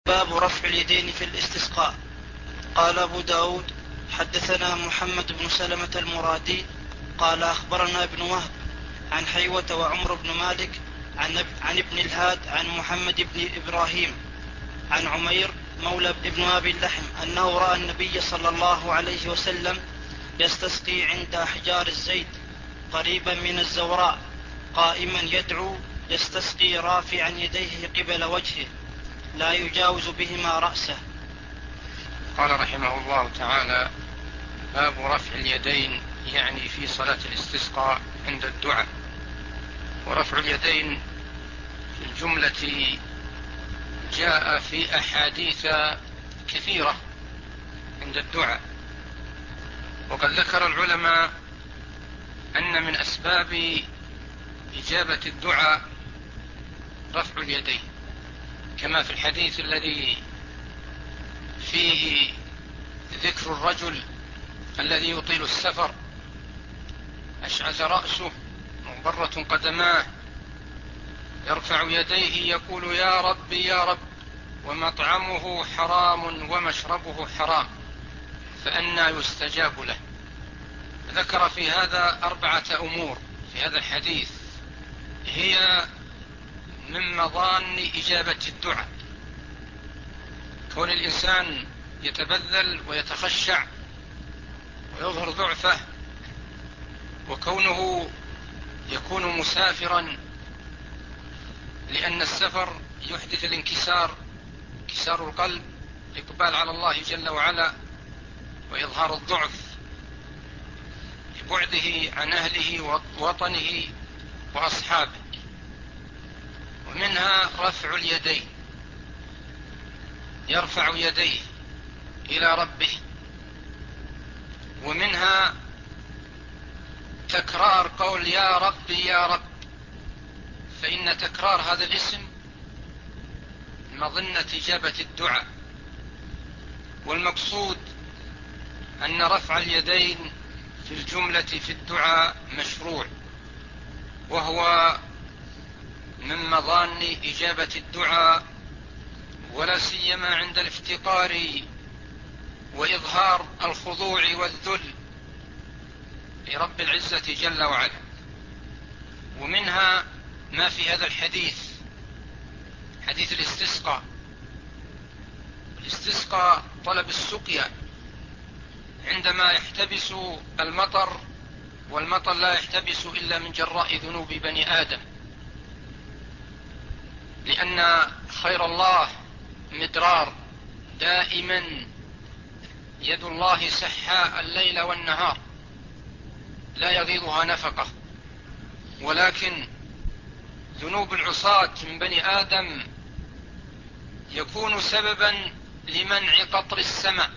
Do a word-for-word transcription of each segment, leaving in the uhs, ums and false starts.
باب رفع اليدين في الاستسقاء. قال أبو داود حدثنا محمد بن سلمة المرادي قال أخبرنا ابن وهب عن حيوة وعمر بن مالك عن, عن ابن الهاد عن محمد بن إبراهيم عن عمير مولى ابن أبي اللحم أنه رأى النبي صلى الله عليه وسلم يستسقي عند أحجار الزيت قريبا من الزوراء قائما يدعو يستسقي رافعا يديه قبل وجهه لا يجاوز بهما رأسه. قال رحمه الله تعالى: باب رفع اليدين، يعني في صلاة الاستسقاء عند الدعاء. ورفع اليدين في الجملة جاء في أحاديث كثيرة عند الدعاء، وقد ذكر العلماء أن من أسباب إجابة الدعاء رفع اليدين، كما في الحديث الذي فيه ذكر الرجل الذي يطيل السفر أشعث رأسه مغبرة قدماه يرفع يديه يقول: يا رب يا رب، ومطعمه حرام ومشربه حرام فأنى يستجاب له. ذكر في هذا أربعة أمور في هذا الحديث هي من مظان إجابة الدعاء: كون الإنسان يتبذل ويتخشع ويظهر ضعفه، وكونه يكون مسافرا، لأن السفر يحدث الانكسار، انكسار القلب، الإقبال على الله جل وعلا، وإظهار الضعف لبعده عن أهله ووطنه وأصحابه. ومنها رفع اليدين، يرفع يديه إلى ربه. ومنها تكرار قول يا رب يا رب، فإن تكرار هذا الاسم مظنة إجابة الدعاء. والمقصود أن رفع اليدين في الجملة في الدعاء مشروع، وهو من مظان إجابة الدعاء، ولا سيما عند الافتقار وإظهار الخضوع والذل لرب العزة جل وعلا. ومنها ما في هذا الحديث، حديث الاستسقاء. الاستسقاء طلب السقيا عندما يحتبس المطر، والمطر لا يحتبس إلا من جراء ذنوب بني آدم، لأن خير الله مدرار دائما، يد الله سحاء الليل والنهار لا يغيضها نفقة. ولكن ذنوب العصاة من بني آدم يكون سببا لمنع قطر السماء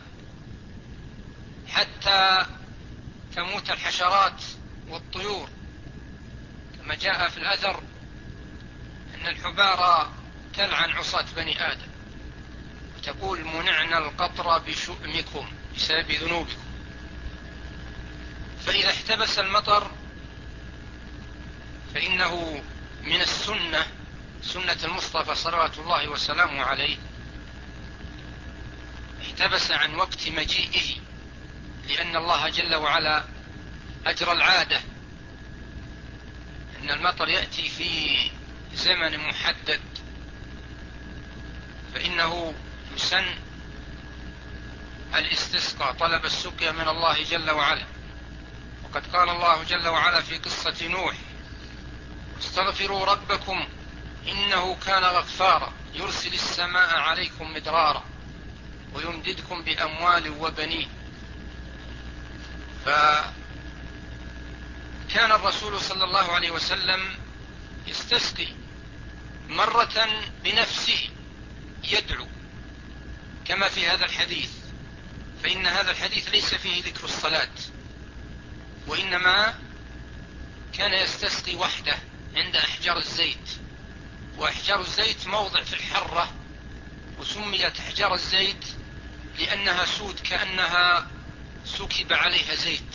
حتى تموت الحشرات والطيور، كما جاء في الأثر أن الحبارى تلعن عصاة بني آدم وتقول: منعنا القطر بشؤمكم، بسبب ذنوبكم. فإذا احتبس المطر فإنه من السنة، سنة المصطفى صلوات الله وسلامه عليه، احتبس عن وقت مجيئه، لأن الله جل وعلا أجرى العادة أن المطر يأتي في زمن محدد، فإنه يسن الاستسقاء، طلب السقيا من الله جل وعلا. وقد قال الله جل وعلا في قصة نوح: استغفروا ربكم إنه كان غفارا يرسل السماء عليكم مدرارا ويمددكم بأموال وبنين. فكان الرسول صلى الله عليه وسلم يستسقي مرة بنفسه يدعو كما في هذا الحديث، فإن هذا الحديث ليس فيه ذكر الصلاة، وإنما كان يستسقي وحده عند أحجار الزيت. وأحجار الزيت موضع في الحرة، وسميت أحجار الزيت لأنها سود كأنها سكب عليها زيت.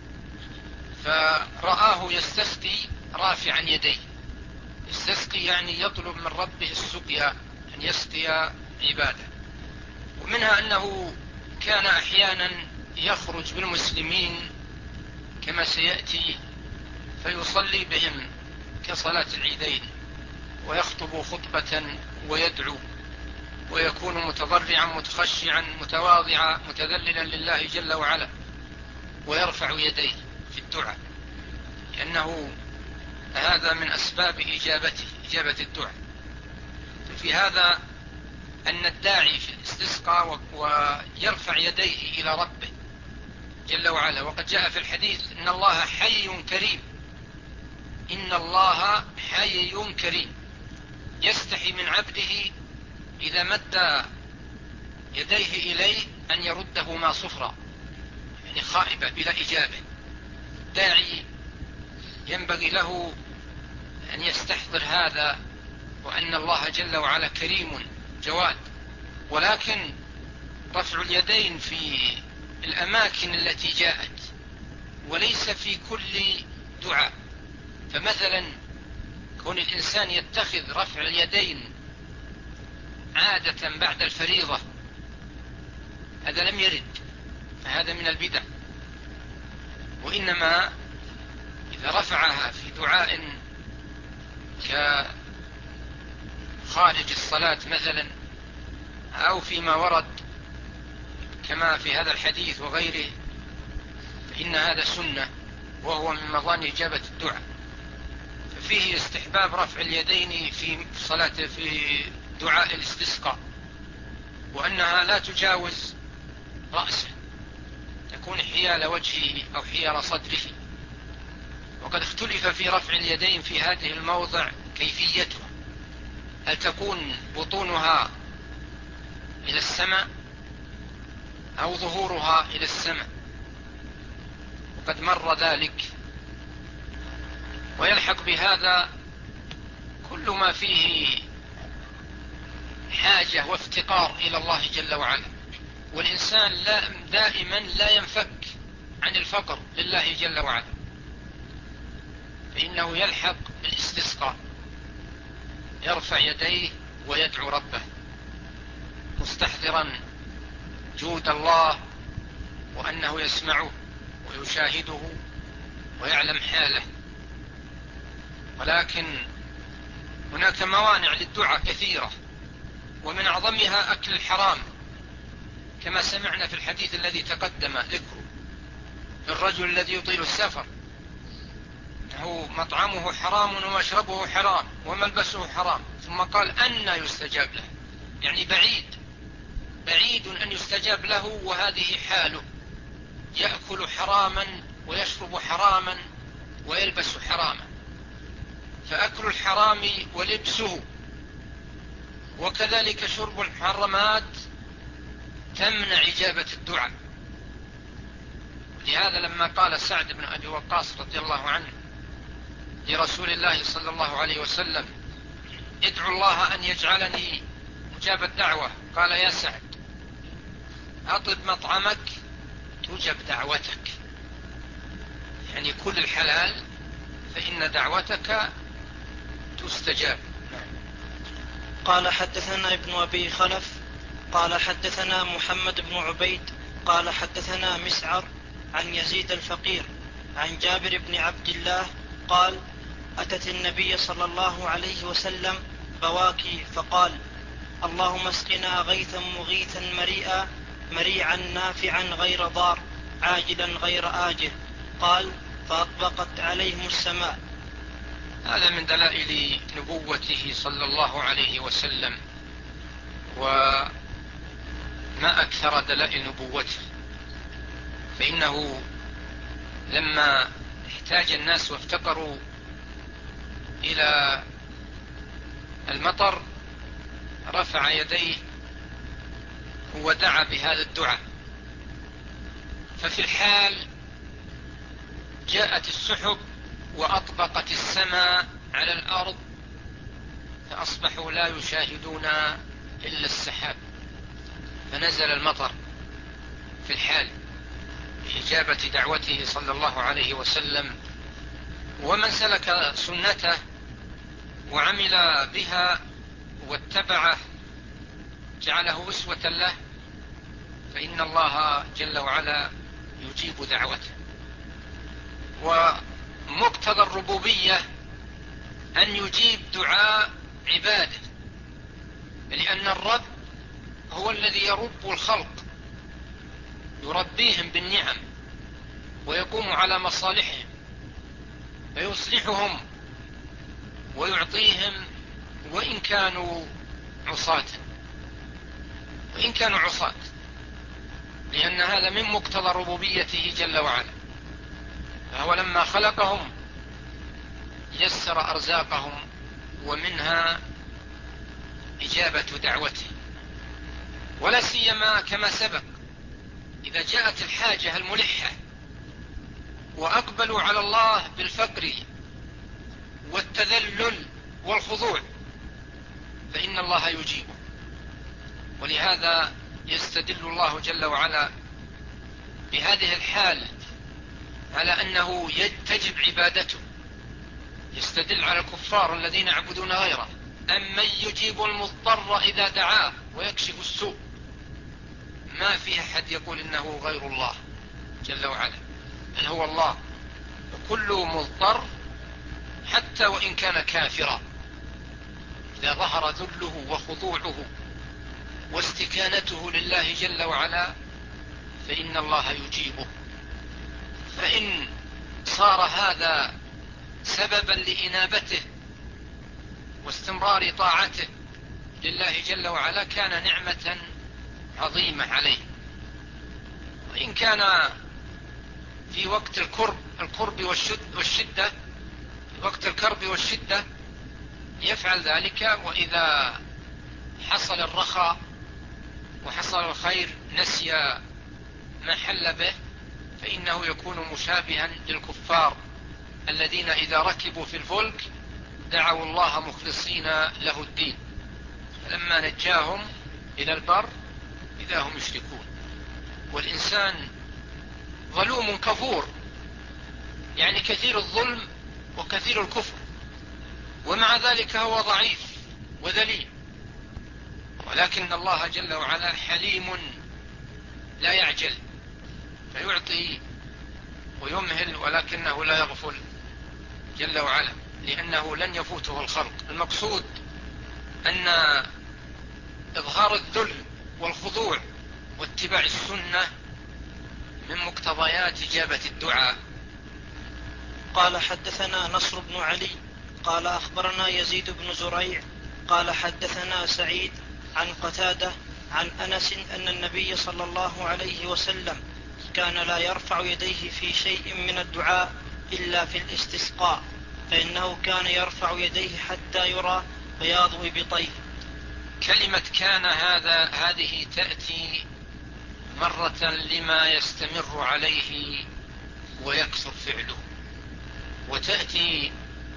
فرآه يستسقي رافعا يديه، يستسقي يعني يطلب من ربه السقيا، أن يسقي عبادة. ومنها أنه كان أحيانا يخرج بالمسلمين كما سيأتي فيصلي بهم كصلاة العيدين، ويخطب خطبة ويدعو، ويكون متضرعا متخشعا متواضعا متذللا لله جل وعلا، ويرفع يديه في الدعاء، لأنه هذا من أسباب إجابته إجابة الدعاء. في هذا أن الداعي في الاستسقاء ويرفع يديه إلى ربه جل وعلا. وقد جاء في الحديث إن الله حي كريم، إن الله حي كريم يستحي من عبده إذا مد يديه إليه أن يردهما صفرا، يعني خائبة بلا إجابة. الداعي ينبغي له أن يستحضر هذا، وأن الله جل وعلا كريم جواد. ولكن رفع اليدين في الأماكن التي جاءت، وليس في كل دعاء. فمثلا كون الإنسان يتخذ رفع اليدين عادة بعد الفريضة، هذا لم يرد، فهذا من البدع. وإنما إذا رفعها في دعاء كخارج الصلاة مثلا، أو فيما ورد كما في هذا الحديث وغيره، فإن هذا سنة، وهو من مظان إجابة الدعاء. ففيه استحباب رفع اليدين في صلاة في دعاء الاستسقاء، وأنها لا تجاوز رأسه، تكون حيال وجهه أو حيال صدره. وقد اختلف في رفع اليدين في هذه الموضع كيفيتها، هل تكون بطونها إلى السماء أو ظهورها إلى السماء، وقد مر ذلك. ويلحق بهذا كل ما فيه حاجة وافتقار إلى الله جل وعلا، والإنسان لا دائما لا ينفك عن الفقر لله جل وعلا، فإنه يلحق بالاستسقاء، يرفع يديه ويدعو ربه مستحضرا جود الله، وأنه يسمعه ويشاهده ويعلم حاله. ولكن هناك موانع للدعاء كثيرة، ومن أعظمها أكل الحرام، كما سمعنا في الحديث الذي تقدم ذكره الرجل الذي يطيل السفر، أنه مطعمه حرام ومشربه حرام وملبسه حرام، ثم قال أن يستجاب له، يعني بعيد بعيد أن يستجاب له، وهذه حاله، يأكل حراما ويشرب حراما ويلبس حراما. فأكل الحرام ولبسه وكذلك شرب المحرمات تمنع إجابة الدعاء. لهذا لما قال سعد بن أبي وقاص رضي الله عنه لرسول الله صلى الله عليه وسلم ادعو الله أن يجعلني مجاب الدعوة، قال يا سعد أطب مطعمك تجب دعوتك، يعني كل الحلال فإن دعوتك تستجاب. قال حدثنا ابن أبي خلف قال حدثنا محمد بن عبيد قال حدثنا مسعر عن يزيد الفقير عن جابر بن عبد الله قال أتت النبي صلى الله عليه وسلم بواكي فقال اللهم اسقنا غيثا مغيثا مريئا مريعا نافعا غير ضار عاجلا غير آجل. قال فأطبقت عليهم السماء. هذا من دلائل نبوته صلى الله عليه وسلم، وما أكثر دلائل نبوته، فإنه لما احتاج الناس وافتقروا إلى المطر رفع يديه ودعا بهذا الدعاء. ففي الحال جاءت السحب وأطبقت السماء على الأرض، فأصبحوا لا يشاهدون إلا السحاب، فنزل المطر في الحال بإجابة دعوته صلى الله عليه وسلم. ومن سلك سنته وعمل بها واتبعه جعله أسوة له، فإن الله جل وعلا يجيب دعوته. ومقتضى الربوبية أن يجيب دعاء عباده، لأن الرب هو الذي يرب الخلق، يربيهم بالنعم ويقوم على مصالحهم فيصلحهم ويعطيهم وإن كانوا عصاة وإن كانوا عصاة لأن هذا من مقتضى ربوبيته جل وعلا. فهو لما خلقهم يسر أرزاقهم، ومنها إجابة دعوته. ولا سيما كما سبق إذا جاءت الحاجة الملحة وأقبلوا على الله بالفقر والتذلل والخضوع فإن الله يجيبه. ولهذا يستدل الله جل وعلا بهذه الحال على أنه تجب عبادته. يستدل على الكفار الذين يعبدون غيره: أمن يجيب المضطر إذا دعاه ويكشف السوء. ما في أحد يقول إنه غير الله جل وعلا، بل هو الله. وكل مضطر حتى وإن كان كافرا إذا ظهر ذله وخضوعه واستكانته لله جل وعلا فإن الله يجيبه. فإن صار هذا سببا لإنابته واستمرار طاعته لله جل وعلا كان نعمة عظيمة عليه. وإن كان في وقت الكرب الكرب والشدة وقت الكرب والشدة يفعل ذلك، وإذا حصل الرخاء وحصل الخير نسي ما حل به، فإنه يكون مشابها للكفار الذين إذا ركبوا في الفلك دعوا الله مخلصين له الدين، فلما نجاهم إلى البر إذا هم يشركون. والإنسان ظلوم كفور، يعني كثير الظلم وكثير الكفر، ومع ذلك هو ضعيف وذليل. ولكن الله جل وعلا حليم لا يعجل فيعطي ويمهل، ولكنه لا يغفل جل وعلا، لأنه لن يفوته الخلق. المقصود أن إظهار الذل والخضوع واتباع السنة من مقتضيات إجابة الدعاء. قال حدثنا نصر بن علي قال أخبرنا يزيد بن زريع قال حدثنا سعيد عن قتادة عن أنس أن النبي صلى الله عليه وسلم كان لا يرفع يديه في شيء من الدعاء إلا في الاستسقاء، فإنه كان يرفع يديه حتى يرى بياض إبطيه. كلمة كان هذا هذه تأتي مرة لما يستمر عليه ويكثر فعله، وتأتي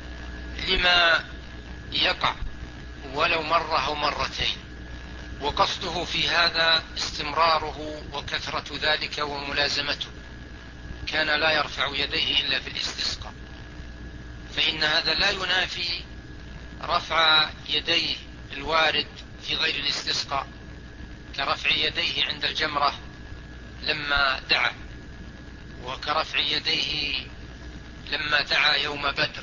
لما يقع ولو مرة أو مرتين، وقصده في هذا استمراره وكثرة ذلك وملازمته. كان لا يرفع يديه إلا في الاستسقاء، فإن هذا لا ينافي رفع يديه الوارد في غير الاستسقاء، كرفع يديه عند الجمرة لما دعا، وكرفع يديه لما دعا يوم بدر،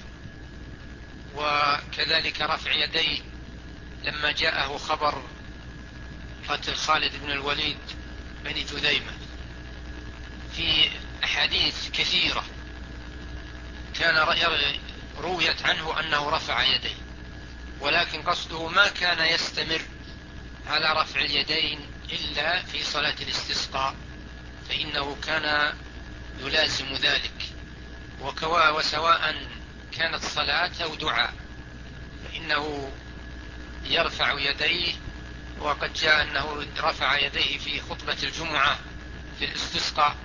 وكذلك رفع يديه لما جاءه خبر قتل خالد بن الوليد بن جذيمة. في أحاديث كثيرة كان رويت عنه أنه رفع يديه، ولكن قصده ما كان يستمر على رفع اليدين إلا في صلاة الاستسقاء، فإنه كان يلازم ذلك. وسواء كانت صلاة أو دعاء فإنه يرفع يديه. وقد جاء أنه رفع يديه في خطبة الجمعة في الاستسقاء،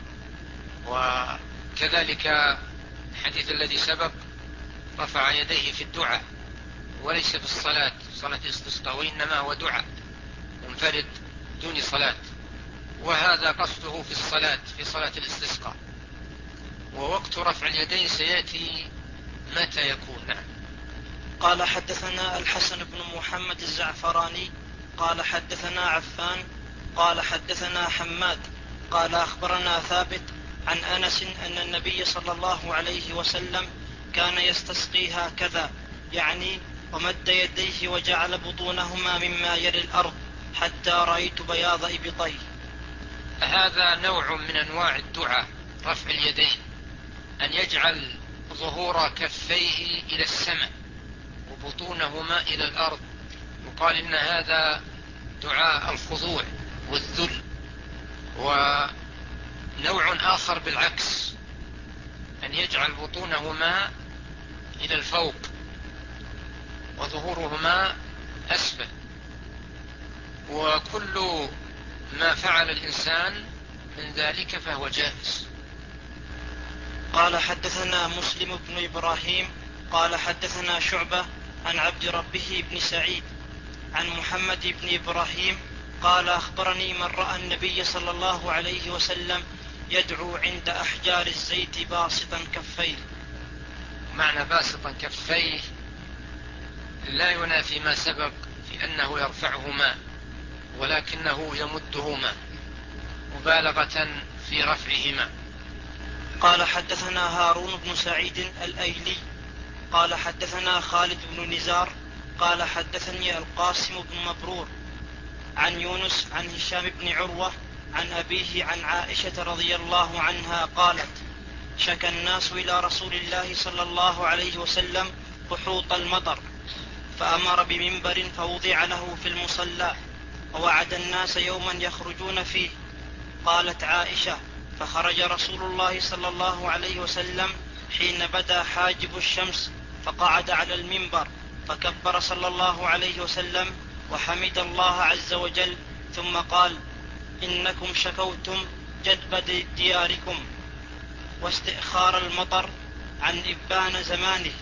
وكذلك الحديث الذي سبق رفع يديه في الدعاء وليس في الصلاة صلاة الاستسقاء، وإنما هو دعاء منفرد دون صلاة، وهذا قصده في الصلاة في صلاة الاستسقاء. ووقت رفع اليدين سيأتي متى يكون. نعم. قال حدثنا الحسن بن محمد الزعفراني قال حدثنا عفان قال حدثنا حماد قال أخبرنا ثابت عن أنس أن النبي صلى الله عليه وسلم كان يستسقي هكذا، يعني ومد يديه وجعل بطونهما مما يلي الأرض حتى رأيت بياض إبطيه. هذا نوع من أنواع الدعاء، رفع اليدين، أن يجعل ظهور كفيه إلى السماء وبطونهما إلى الأرض، وقال إن هذا دعاء الخضوع والذل. ونوع آخر بالعكس، أن يجعل بطونهما إلى الفوق وظهورهما أسفل، وكل ما فعل الإنسان من ذلك فهو جائز. قال حدثنا مسلم بن إبراهيم قال حدثنا شعبة عن عبد ربه بن سعيد عن محمد بن إبراهيم قال أخبرني من رأى النبي صلى الله عليه وسلم يدعو عند أحجار الزيت باسطا كفيه. معنى باسطا كفيه لا ينافي ما سبق في أنه يرفعهما، ولكنه يمدهما مبالغة في رفعهما. قال حدثنا هارون بن سعيد الأيلي قال حدثنا خالد بن نزار قال حدثني القاسم بن مبرور عن يونس عن هشام بن عروة عن أبيه عن عائشة رضي الله عنها قالت: شكى الناس إلى رسول الله صلى الله عليه وسلم قحوط المطر، فأمر بمنبر فوضع له في المصلى، ووعد الناس يوما يخرجون فيه. قالت عائشة: فخرج رسول الله صلى الله عليه وسلم حين بدا حاجب الشمس، فقعد على المنبر، فكبر صلى الله عليه وسلم وحمد الله عز وجل، ثم قال: إنكم شكوتم جدب دياركم واستئخار المطر عن إبان زمانه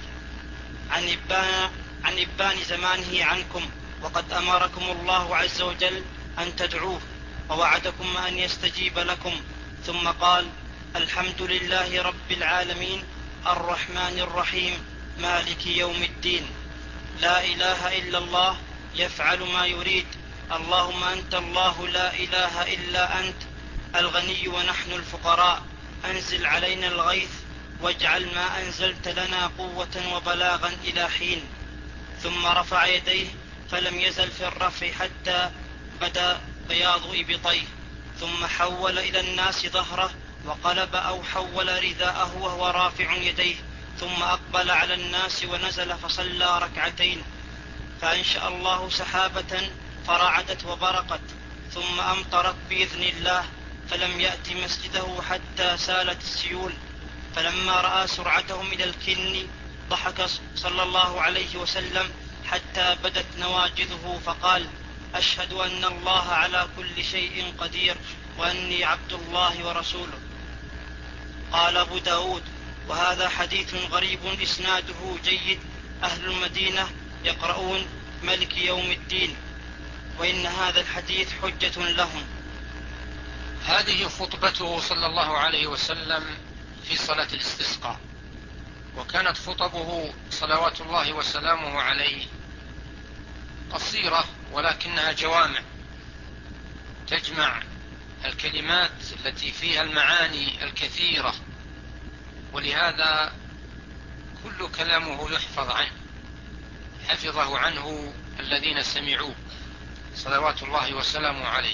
عن إبان, عن إبان زمانه عنكم، وقد أمركم الله عز وجل أن تدعوه، ووعدكم أن يستجيب لكم. ثم قال: الحمد لله رب العالمين الرحمن الرحيم مالك يوم الدين، لا إله إلا الله يفعل ما يريد، اللهم أنت الله لا إله إلا أنت الغني ونحن الفقراء، أنزل علينا الغيث واجعل ما أنزلت لنا قوة وبلاغا إلى حين. ثم رفع يديه فلم يزل في الرفع حتى بدا بياض إبطيه، ثم حول إلى الناس ظهره وقلب أو حول رداءه وهو رافع يديه، ثم أقبل على الناس ونزل فصلى ركعتين، فأنشأ الله سحابة فرعدت وبرقت، ثم أمطرت بإذن الله، فلم يأت مسجده حتى سالت السيول. فلما رأى سرعتهم إلى الكن ضحك صلى الله عليه وسلم حتى بدت نواجذه، فقال: أشهد أن الله على كل شيء قدير، وأني عبد الله ورسوله. قال أبو داود: وهذا حديث غريب إسناده جيد، أهل المدينة يقرؤون ملك يوم الدين، وإن هذا الحديث حجة لهم. هذه خطبته صلى الله عليه وسلم في صلاة الاستسقاء، وكانت خطبه صلوات الله وسلامه عليه قصيرة، ولكنها جوامع تجمع الكلمات التي فيها المعاني الكثيرة، ولهذا كل كلامه يحفظ عنه، حفظه عنه الذين سمعوه صلوات الله وسلامه عليه.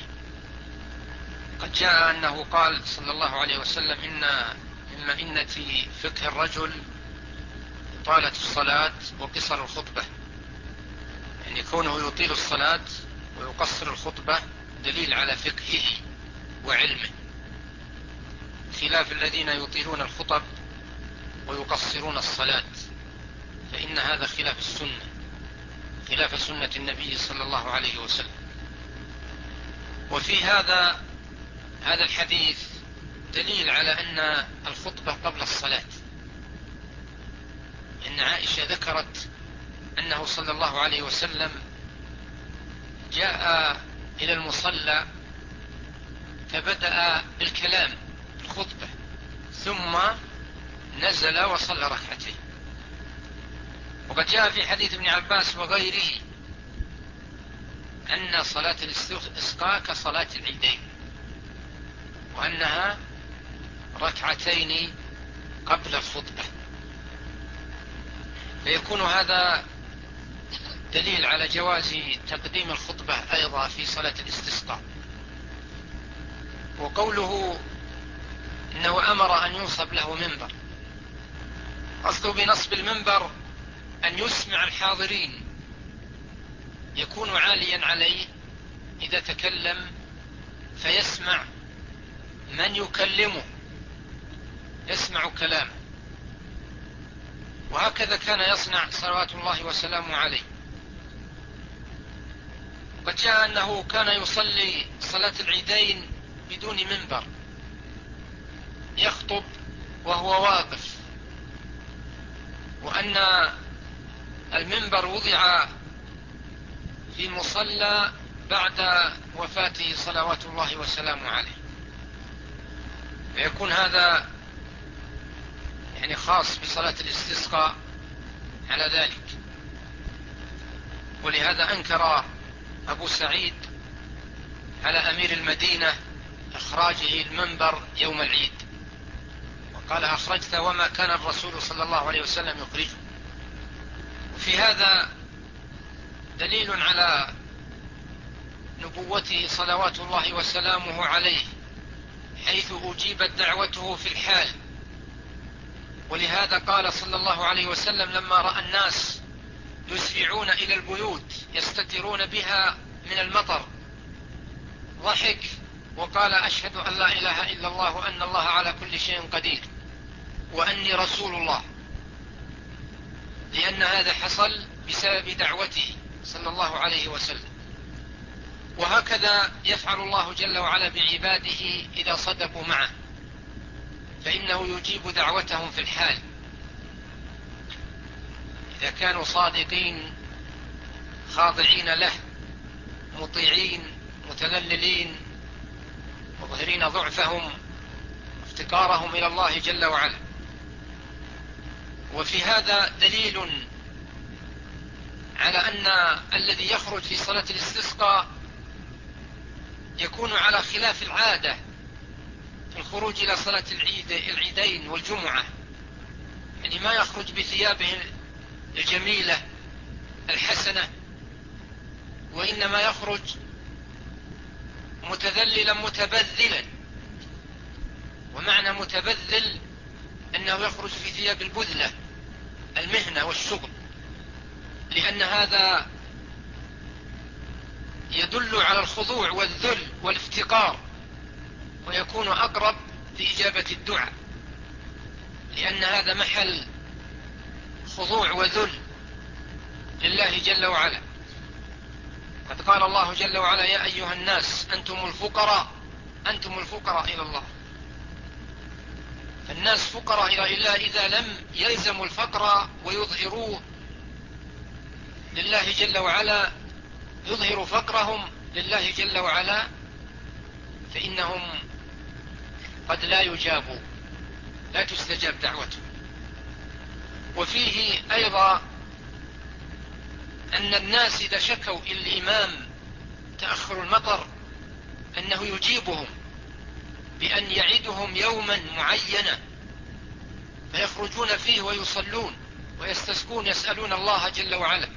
قد جاء أنه قال صلى الله عليه وسلم: إن من مئنة فقه الرجل طالة الصلاة وقصر الخطبة، يعني كونه يطيل الصلاة ويقصر الخطبة دليل على فقهه وعلمه، خلاف الذين يطيلون الخطب ويقصرون الصلاة، فإن هذا خلاف السنة، خلاف سنة النبي صلى الله عليه وسلم. وفي هذا هذا الحديث دليل على أن الخطبة قبل الصلاة، إن عائشة ذكرت أنه صلى الله عليه وسلم جاء إلى المصلى فبدأ بالكلام الخطبة، ثم نزل وصلى ركعتين. وقد جاء في حديث ابن عباس وغيره أن صلاة الاستسقاء كصلاة العيدين، وأنها ركعتين قبل الخطبة، فيكون هذا دليل على جواز تقديم الخطبة أيضا في صلاة الاستسقاء. وقوله إنه أمر أن ينصب له منبر، قصده بنصب المنبر أن يسمع الحاضرين، يكون عاليا عليه إذا تكلم فيسمع من يكلمه، يسمع كلامه. وهكذا كان يصنع صلوات الله وسلامه عليه. قد جاء أنه كان يصلي صلاة العيدين بدون منبر، يخطب وهو واقف، وأن المنبر وضع في مصلى بعد وفاته صلوات الله وسلامه عليه، فيكون هذا يعني خاص بصلاة الاستسقاء على ذلك. ولهذا أنكر أبو سعيد على أمير المدينة إخراجه المنبر يوم العيد، وقال أخرجت وما كان الرسول صلى الله عليه وسلم يخرجه. وفي هذا دليل على نبوته صلوات الله وسلامه عليه، حيث أجيبت دعوته في الحال. ولهذا قال صلى الله عليه وسلم لما رأى الناس يسرعون إلى البيوت يستترون بها من المطر، ضحك وقال أشهد أن لا إله إلا الله وأن الله على كل شيء قدير وأني رسول الله، لأن هذا حصل بسبب دعوته صلى الله عليه وسلم. وهكذا يفعل الله جل وعلا بعباده إذا صدقوا معه، فإنه يجيب دعوتهم في الحال. إذا كانوا صادقين خاضعين له مطيعين متذللين مظهرين ضعفهم افتقارهم إلى الله جل وعلا. وفي هذا دليل على أن الذي يخرج في صلاة الاستسقاء يكون على خلاف العادة في الخروج إلى صلاة العيد العيدين والجمعة، يعني ما يخرج بثيابه الجميلة الحسنة، وإنما يخرج متذللا متبذلا. ومعنى متبذل أنه يخرج في ثياب البذلة، المهنة والشغل، لأن هذا يدل على الخضوع والذل والافتقار، ويكون أقرب لإجابة الدعاء، لأن هذا محل خضوع وذل لله جل وعلا. قد قال الله جل وعلا يا أيها الناس أنتم الفقراء أنتم الفقراء إلى الله. فالناس فقراء إلى الله إذا لم يلزموا الفقر ويظهروه لله جل وعلا، يظهروا فقرهم لله جل وعلا، فإنهم قد لا يجابوا، لا تستجاب دعوته. وفيه أيضا أن الناس إذا شكوا إلى الإمام تأخر المطر أنه يجيبهم بأن يعدهم يوما معينا فيخرجون فيه ويصلون ويستسقون يسألون الله جل وعلا،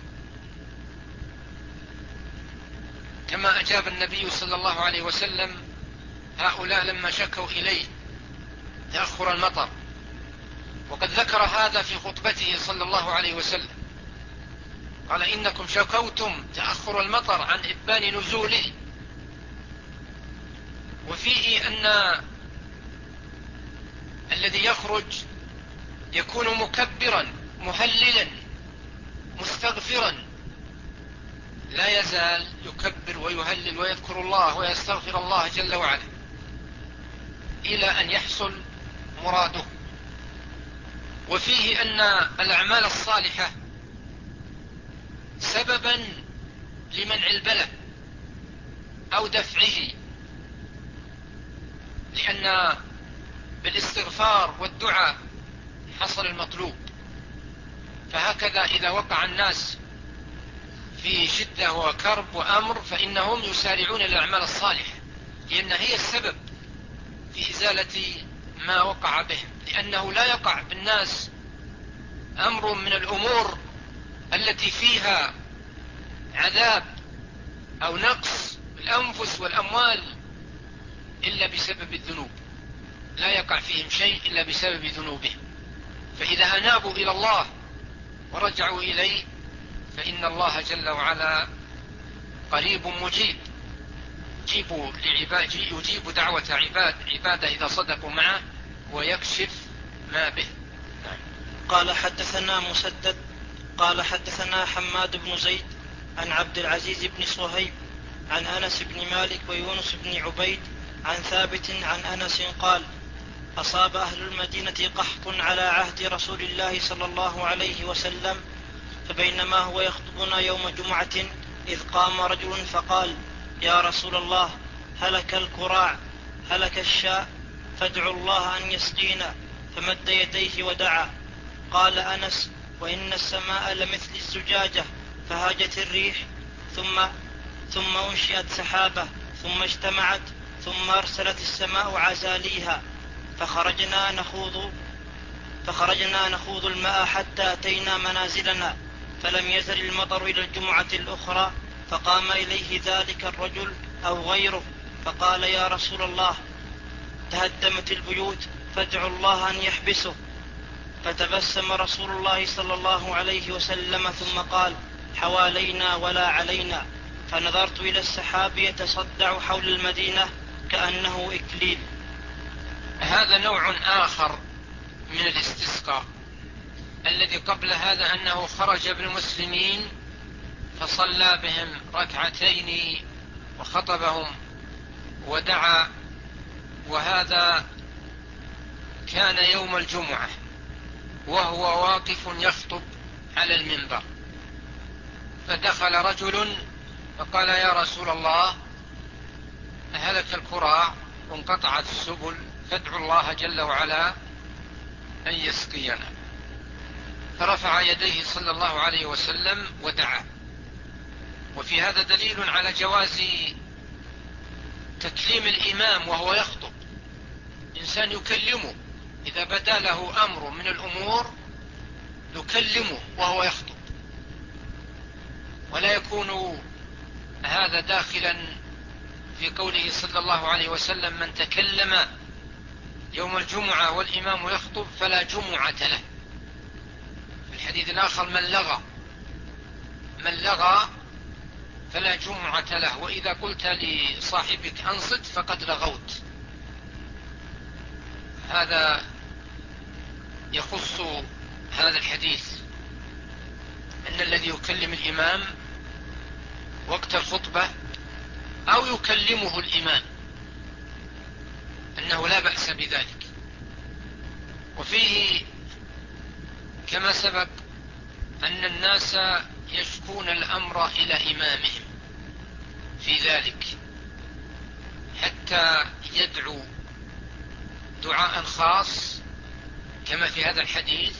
كما أجاب النبي صلى الله عليه وسلم هؤلاء لما شكوا إليه تأخر المطر. وقد ذكر هذا في خطبته صلى الله عليه وسلم، قال إنكم شكوتم تأخر المطر عن إبان نزوله. وفيه أن الذي يخرج يكون مكبرا مهللا مستغفرا، لا يزال يكبر ويهلل ويذكر الله ويستغفر الله جل وعلا إلى أن يحصل مراده. وفيه أن الأعمال الصالحة سببا لمنع البلاء أو دفعه، لأن بالاستغفار والدعاء حصل المطلوب. فهكذا إذا وقع الناس في شدة وكرب وأمر فإنهم يسارعون إلى الأعمال الصالحة، لأن هي السبب في إزالة ما وقع به، لأنه لا يقع بالناس أمر من الأمور التي فيها عذاب أو نقص الأنفس والأموال إلا بسبب الذنوب، لا يقع فيهم شيء إلا بسبب ذنوبهم. فإذا أنابوا إلى الله ورجعوا إليه فإن الله جل وعلا قريب مجيب، يجيب, لعباد يجيب دعوة عباد عباده إذا صدقوا معه ويكشف ما به. قال حدثنا مسدد قال حدثنا حماد بن زيد عن عبد العزيز بن صهيب عن أنس بن مالك ويونس بن عبيد عن ثابت عن أنس قال: أصاب أهل المدينة قحط على عهد رسول الله صلى الله عليه وسلم، فبينما هو يخطبنا يوم جمعة إذ قام رجل فقال: يا رسول الله، هلك الكراع، هلك الشاء، فادعوا الله أن يسقينا. فمد يديه ودعا. قال أنس: وإن السماء لمثل الزجاجة، فهاجت الريح ثم ثم أنشئت سحابة ثم اجتمعت ثم أرسلت السماء عزاليها، فخرجنا نخوض فخرجنا نخوض الماء حتى أتينا منازلنا، فلم يزل المطر إلى الجمعة الأخرى، فقام إليه ذلك الرجل أو غيره فقال: يا رسول الله، تهدمت البيوت، فادعوا الله أن يحبسه. فتبسم رسول الله صلى الله عليه وسلم ثم قال: حوالينا ولا علينا. فنظرت إلى السحاب يتصدع حول المدينة كأنه إكليل. هذا نوع آخر من الاستسقاء. الذي قبل هذا أنه خرج بالمسلمين فصلى بهم ركعتين وخطبهم ودعا، وهذا كان يوم الجمعة وهو واقف يخطب على المنبر، فدخل رجل فقال: يا رسول الله، هلك الكراع وانقطعت السبل، فادعوا الله جل وعلا أن يسقينا. فرفع يديه صلى الله عليه وسلم ودعا. وفي هذا دليل على جواز تكليم الإمام وهو يخطب. إنسان يكلمه إذا بدا له أمر من الأمور يكلمه وهو يخطب، ولا يكون هذا داخلا في قوله صلى الله عليه وسلم: من تكلم يوم الجمعة والإمام يخطب فلا جمعة له. في الحديث الآخر: من لغى من لغى فلا جمعة له، وإذا قلت لصاحبك أنصت فقد لغوت. هذا يخص هذا الحديث أن الذي يكلم الإمام وقت الخطبة أو يكلمه الإمام أنه لا بأس بذلك. وفيه كما سبق أن الناس يشكون الأمر إلى إمامهم في ذلك حتى يدعو دعاء خاص كما في هذا الحديث،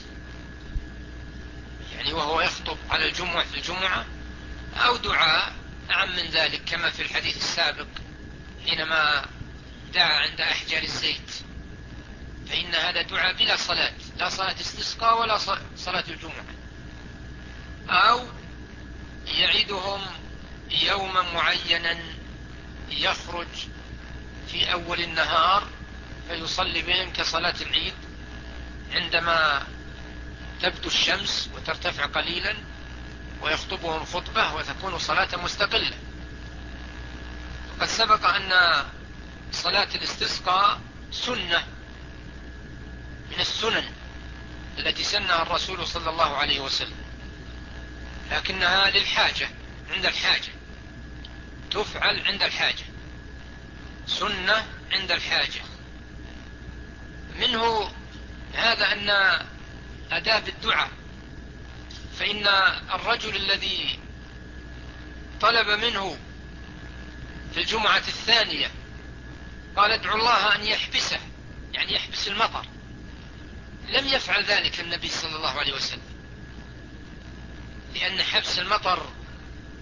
يعني وهو يخطب على الجمعة في الجمعة، أو دعاء أعم من ذلك كما في الحديث السابق حينما دعا عند أحجار الزيت، فإن هذا دعاء بلا صلاة، لا صلاة استسقاء ولا صلاة الجمعة. أو يعيدهم يوما معينا يخرج في أول النهار فيصلي بهم كصلاة العيد عندما تبدو الشمس وترتفع قليلا، ويخطبهم خطبة وتكون صلاة مستقلة. وقد سبق أن صلاة الاستسقاء سنة من السنن التي سنها الرسول صلى الله عليه وسلم، لكنها للحاجة، عند الحاجة تفعل، عند الحاجة سنة عند الحاجة. منه هذا أن أداب الدعاء، فإن الرجل الذي طلب منه في الجمعة الثانية قال: ادعو الله أن يحبسه، يعني يحبس المطر، لم يفعل ذلك النبي صلى الله عليه وسلم، لأن حبس المطر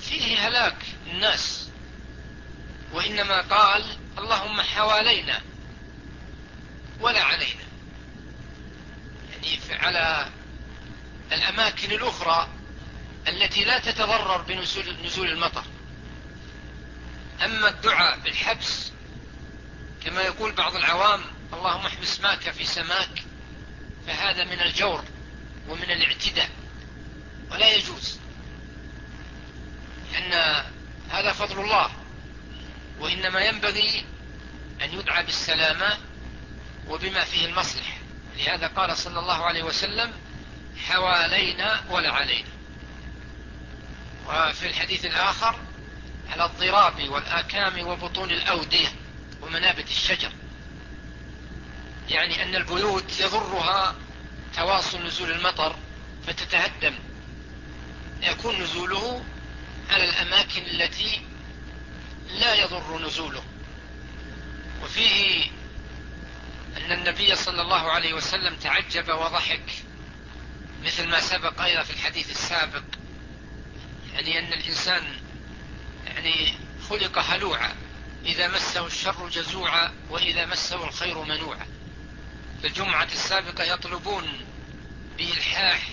فيه هلاك الناس، وإنما قال اللهم حوالينا ولا علينا، يعني على الأماكن الأخرى التي لا تتضرر بنزول نزول المطر. أما الدعاء بالحبس كما يقول بعض العوام اللهم احبس ماك في سماك، فهذا من الجور ومن الاعتداء ولا يجوز، لأن هذا فضل الله، وإنما ينبغي أن يدعى بالسلامة وبما فيه المصلحة. لهذا قال صلى الله عليه وسلم حوالينا ولا علينا. وفي الحديث الآخر على الضراب والآكام وبطون الأودية ومنابت الشجر، يعني أن البيوت يضرها تواصل نزول المطر فتتهدم، يكون نزوله على الأماكن التي لا يضر نزوله. وفيه أن النبي صلى الله عليه وسلم تعجب وضحك مثل ما سبق أيضا في الحديث السابق، يعني أن الإنسان يعني خلق هلوعا، إذا مسه الشر جزوعا وإذا مسه الخير منوعا. في الجمعة السابقة يطلبون بإلحاح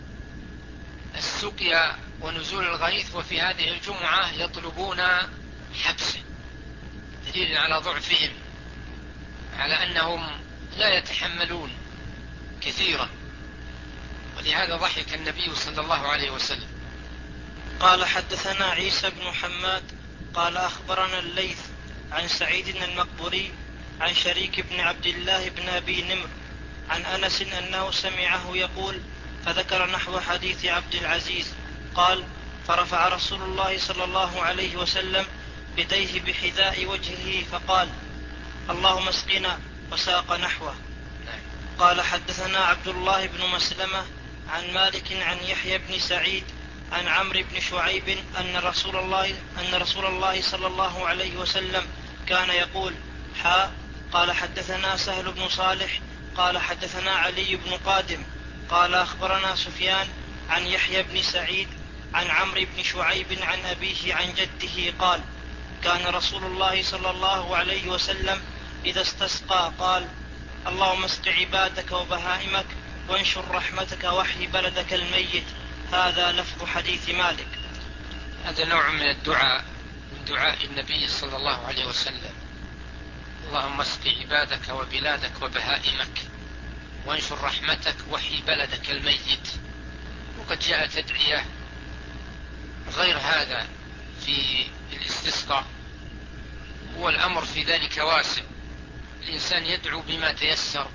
السقيا ونزول الغيث، وفي هذه الجمعة يطلبون حبسه، دليل على ضعفهم، على أنهم لا يتحملون كثيرا، ولهذا ضحك النبي صلى الله عليه وسلم. قال حدثنا عيسى بن حماد قال أخبرنا الليث عن سعيد المقبوري عن شريك بن عبد الله بن أبي نمر عن أنس أنه سمعه يقول فذكر نحو حديث عبد العزيز قال فرفع رسول الله صلى الله عليه وسلم يديه بحذاء وجهه فقال اللهم اسقنا وساق نحوه. قال حدثنا عبد الله بن مسلمة عن مالك عن يحيى بن سعيد عن عمرو بن شعيب أن رسول الله أن رسول الله صلى الله عليه وسلم كان يقول حاء. قال حدثنا سهل بن صالح قال حدثنا علي بن قادم قال أخبرنا سفيان عن يحيى بن سعيد عن عمرو بن شعيب عن أبيه عن جده قال كان رسول الله صلى الله عليه وسلم إذا استسقى قال اللهم اسق عبادك وبهائمك وانشر رحمتك واحيي بلدك الميت. هذا لفظ حديث مالك. هذا نوع من الدعاء من دعاء النبي صلى الله عليه وسلم، اللهم اسق عبادك وبلادك وبهائمك وانشر رحمتك واحيي بلدك الميت. وقد جاءت أدعية غير هذا في الاستسقاء، والأمر في ذلك واسع، الإنسان يدعو بما تيسر،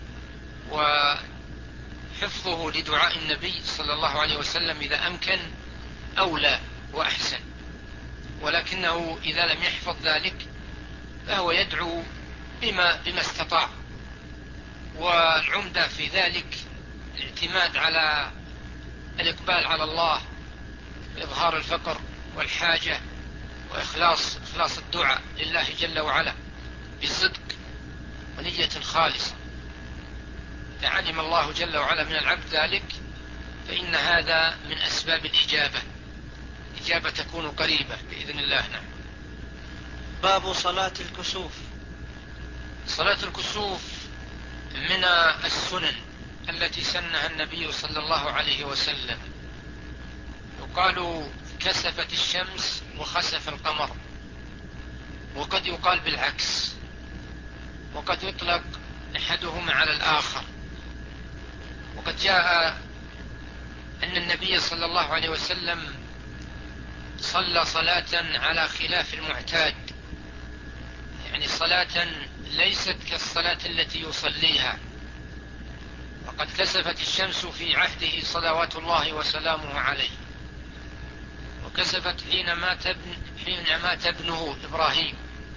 وحفظه لدعاء النبي صلى الله عليه وسلم إذا أمكن أولى وأحسن، ولكنه إذا لم يحفظ ذلك فهو يدعو بما, بما استطاع. والعمدة في ذلك الاعتماد على الإقبال على الله بإظهار الفقر والحاجة وإخلاص إخلاص الدعاء لله جل وعلا بصدق ونية خالصة. فعلم الله جل وعلا من العبد ذلك فإن هذا من أسباب الإجابة، الإجابة تكون قريبة بإذن الله. نعم. باب صلاة الكسوف. صلاة الكسوف من السنن التي سنها النبي صلى الله عليه وسلم. يقال كسفت الشمس وخسف القمر، وقد يقال بالعكس، وقد يطلق أحدهما على الآخر. وقد جاء أن النبي صلى الله عليه وسلم صلى صلاة على خلاف المعتاد، يعني صلاة ليست كالصلاة التي يصليها. وقد كسفت الشمس في عهده صلوات الله وسلامه عليه، وكسفت حين مات ابن حين مات ابنه إبراهيم.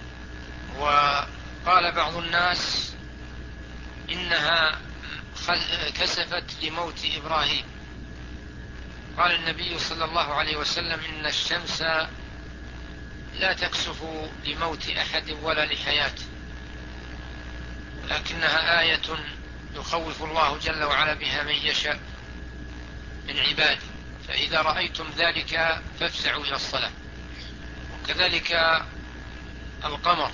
وقال بعض الناس إنها كسفت لموت إبراهيم. قال النبي صلى الله عليه وسلم إن الشمس لا تكسف لموت أحد ولا لحياته، لكنها آية يخوف الله جل وعلا بها من يشاء من عباده. فإذا رأيتم ذلك فافزعوا إلى الصلاة. وكذلك القمر،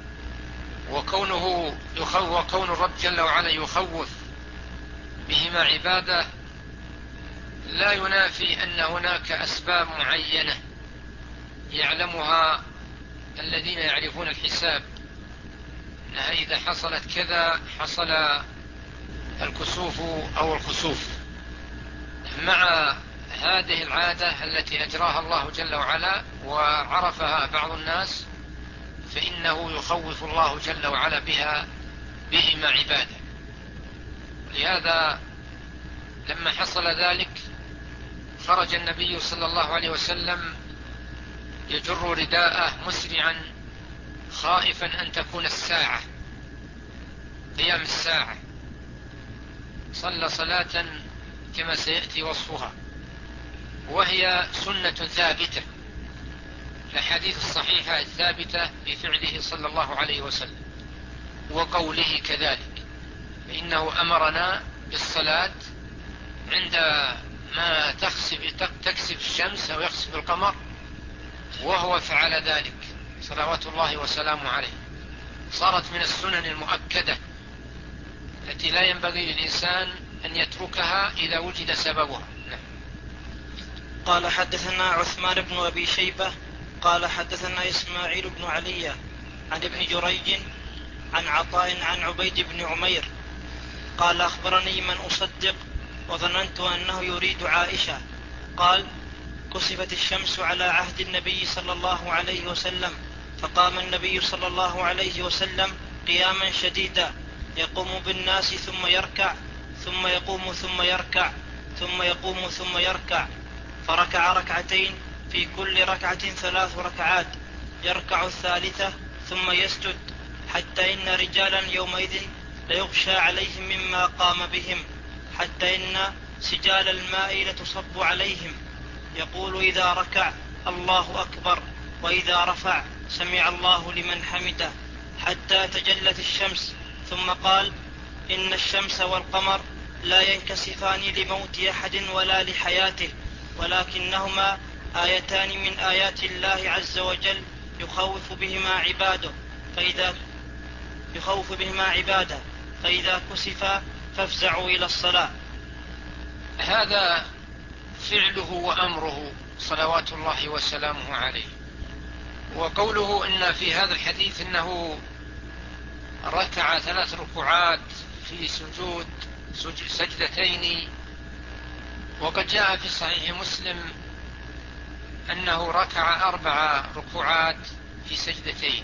وكونه يخوف، وكون الرب جل وعلا يخوف بهما عباده لا ينافي أن هناك أسباب معينة يعلمها الذين يعرفون الحساب، أنها إذا حصلت كذا حصل الكسوف أو الخسوف. مع هذه العادة التي أجراها الله جل وعلا وعرفها بعض الناس، فإنه يخوف الله جل وعلا بها بهما عباده. لهذا لما حصل ذلك خرج النبي صلى الله عليه وسلم يجر رداءه مسرعا خائفا أن تكون الساعة، قيام الساعة. صلى صلاة كما سيأتي وصفها، وهي سنة ثابتة، الأحاديث الصحيحة الثابتة بفعله صلى الله عليه وسلم وقوله كذلك، فإنه أمرنا بالصلاة عندما تخسف تكسف الشمس أو يخسف القمر، وهو فعل ذلك صلوات الله وسلامه عليه. صارت من السنن المؤكدة التي لا ينبغي للإنسان أن يتركها إذا وجد سببها. قال حدثنا عثمان بن أبي شيبة قال حدثنا إسماعيل بن علي عن ابن جريج عن عطاء عن عبيد بن عمير قال أخبرني من أصدق وظننت أنه يريد عائشة قال كسفت الشمس على عهد النبي صلى الله عليه وسلم، فقام النبي صلى الله عليه وسلم قياما شديدا يقوم بالناس ثم يركع ثم يقوم ثم يركع ثم يقوم ثم يركع، فركع ركعتين في كل ركعة ثلاث ركعات، يركع الثالثة ثم يسجد، حتى إن رجالا يومئذ ليغشى عليهم مما قام بهم، حتى إن سجال الماء لتصب عليهم، يقول إذا ركع الله أكبر، وإذا رفع سمع الله لمن حمده، حتى تجلت الشمس. ثم قال إن الشمس والقمر لا ينكسفان لموت أحد ولا لحياته، ولكنهما آيتان من آيات الله عز وجل يخوف بهما عباده، فإذا يخوف بهما عباده فإذا كسفا فافزعوا إلى الصلاة. هذا فعله وأمره صلوات الله وسلامه عليه. وقوله إن في هذا الحديث إنه ركع ثلاث ركوعات في سجود سجدتين، وقد جاء في صحيح مسلم أنه ركع أربع ركوعات في سجدتين،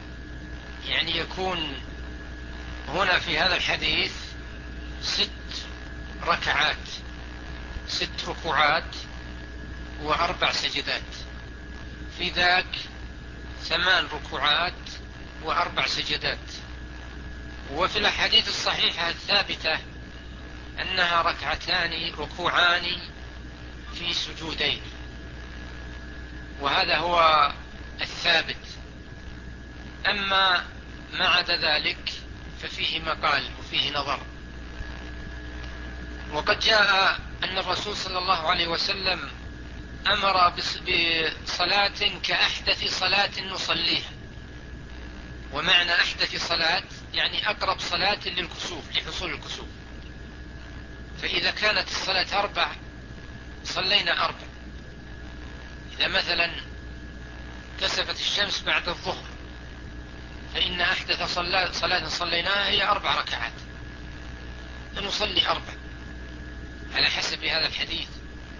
يعني يكون هنا في هذا الحديث ست ركعات، ست ركوعات وأربع سجدات، في ذاك ثمان ركوعات وأربع سجدات. وفي الأحاديث الصحيحة الثابتة أنها ركعتان ركوعان في سجودين، وهذا هو الثابت. أما ما عدا ذلك ففيه مقال وفيه نظر. وقد جاء أن الرسول صلى الله عليه وسلم أمر بصلاة كأحدث صلاة نصليها، ومعنى أحدث صلاة يعني أقرب صلاة للكسوف، لحصول الكسوف. فإذا كانت الصلاة أربع صلينا أربع. إذا مثلا كسفت الشمس بعد الظهر فإن أحدث صلاة صليناها هي أربع ركعات، فنصلي أربع على حسب هذا الحديث.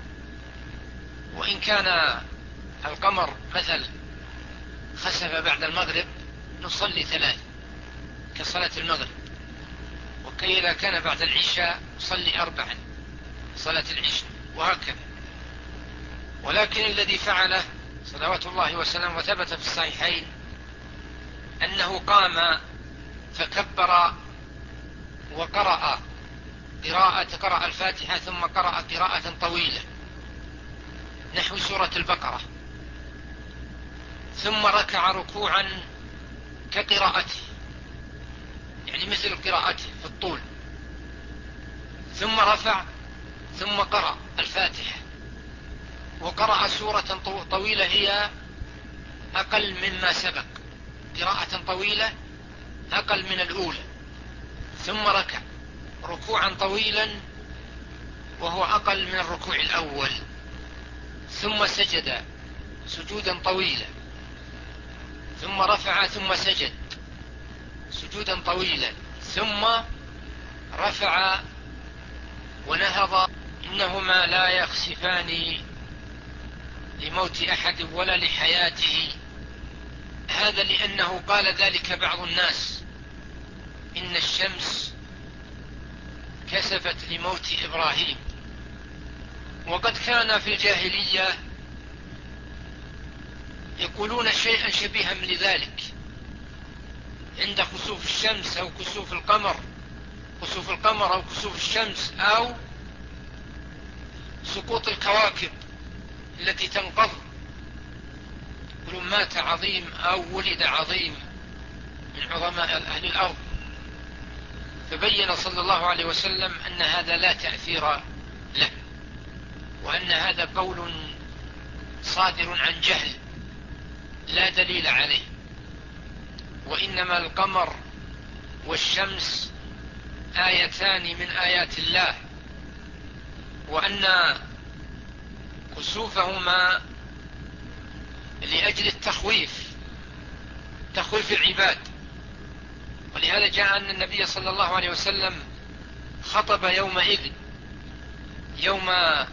وإن كان القمر مثل خسف بعد المغرب نصلي ثلاث كصلاة المغرب، وكي إذا كان بعد العشاء نصلي أربعا صلاة العشاء، وهكذا. ولكن الذي فعله صلوات الله وسلامه وثبت في الصحيحين أنه قام فكبر وقرأ قراءة قرأ الفاتحة ثم قرأ قراءة طويلة نحو سورة البقرة، ثم ركع ركوعا كقراءته، يعني مثل قراءته في الطول، ثم رفع ثم قرأ الفاتحة وقرأ سورة طويلة هي أقل مما سبق، قراءة طويلة أقل من الأولى، ثم ركع ركوعا طويلا وهو أقل من الركوع الأول، ثم سجد سجودا طويلا، ثم رفع ثم سجد سجودا طويلا، ثم رفع ونهض. إنهما لا يخسفان لموت أحد ولا لحياته. هذا لأنه قال ذلك بعض الناس، إن الشمس كسفت لموت إبراهيم. وقد كان في الجاهلية يقولون شيئا شبيها لذلك عند خسوف الشمس أو كسوف القمر، خسوف القمر أو كسوف الشمس أو سقوط الكواكب التي تنقض، يقولون مات عظيم أو ولد عظيم من عظماء أهل الأرض. فبين صلى الله عليه وسلم أن هذا لا تأثير له، وأن هذا قول صادر عن جهل لا دليل عليه، وإنما القمر والشمس آيتان من آيات الله، وأن كسوفهما لأجل التخويف، تخويف العباد. ولهذا جاء أن النبي صلى الله عليه وسلم خطب يومئذ يوم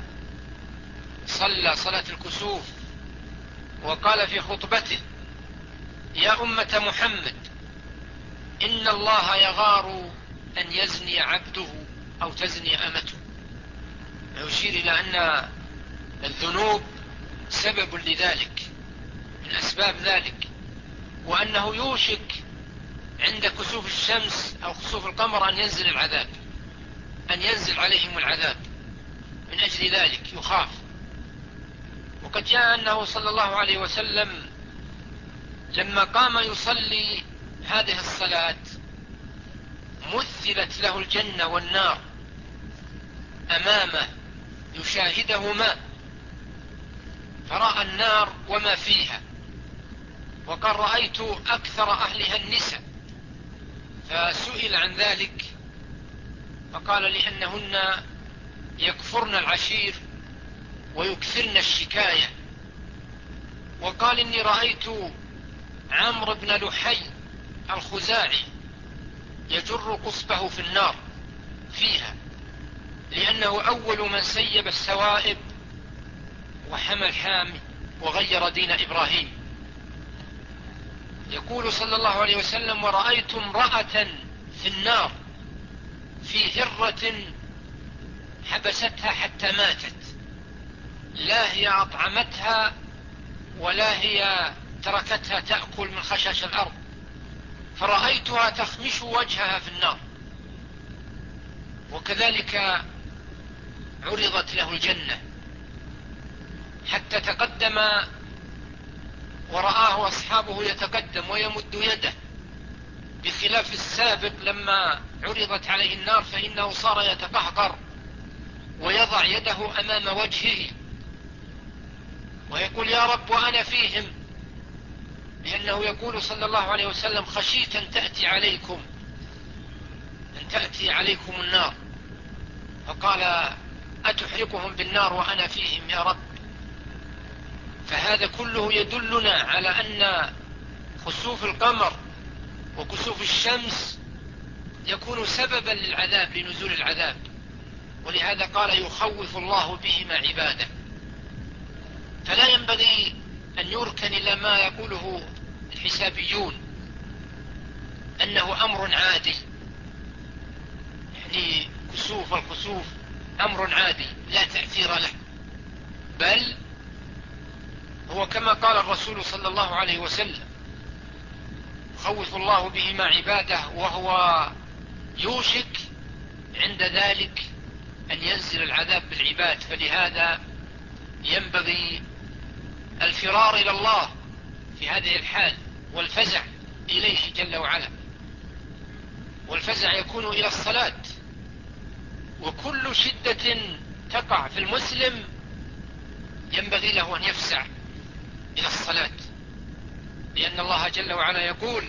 صلى صلاة الكسوف، وقال في خطبته: يا أمة محمد، إن الله يغار أن يزني عبده أو تزني أمته، يشير إلى أن الذنوب سبب لذلك من أسباب ذلك، وأنه يوشك عند كسوف الشمس أو خسوف القمر أن ينزل العذاب، أن ينزل عليهم العذاب، من أجل ذلك يخاف. وقد جاء أنه صلى الله عليه وسلم لما قام يصلي هذه الصلاة مثلت له الجنة والنار أمامه يشاهدهما، فرأى النار وما فيها، وقال: رأيت أكثر أهلها النساء. فسئل عن ذلك فقال: لأنهن يكفرن العشير ويكثرن الشكاية. وقال: إني رأيت عمرو بن لحي الخزاعي يجر قصبه في النار فيها، لأنه أول من سيب السوائب وحمى الحامي وغير دين إبراهيم. يقول صلى الله عليه وسلم: ورأيت امرأة في النار في هرة حبستها حتى ماتت، لا هي أطعمتها ولا هي تركتها تأكل من خشاش الأرض، فرأيتها تخمش وجهها في النار. وكذلك عرضت له الجنة حتى تقدم ورآه أصحابه يتقدم ويمد يده، بخلاف السابق لما عرضت عليه النار فإنه صار يتقهقر ويضع يده أمام وجهه ويقول: يا رب وأنا فيهم، لأنه يقول صلى الله عليه وسلم: خشيت أن تأتي عليكم أن تأتي عليكم النار، فقال: أتحرقهم بالنار وأنا فيهم يا رب. فهذا كله يدلنا على أن خسوف القمر وكسوف الشمس يكون سببا للعذاب، لنزول العذاب، ولهذا قال: يخوف الله بهما عباده. فلا ينبغي أن يركن إلى ما يقوله الحسابيون أنه أمر عادي، يعني كسوف الخسوف أمر عادي لا تأثير له، بل هو كما قال الرسول صلى الله عليه وسلم: يخوف الله بهما عباده، وهو يوشك عند ذلك أن ينزل العذاب بالعباد. فلهذا ينبغي الفرار إلى الله في هذه الحال والفزع إليه جل وعلا، والفزع يكون إلى الصلاة. وكل شدة تقع في المسلم ينبغي له أن يفزع إلى الصلاة، لأن الله جل وعلا يقول: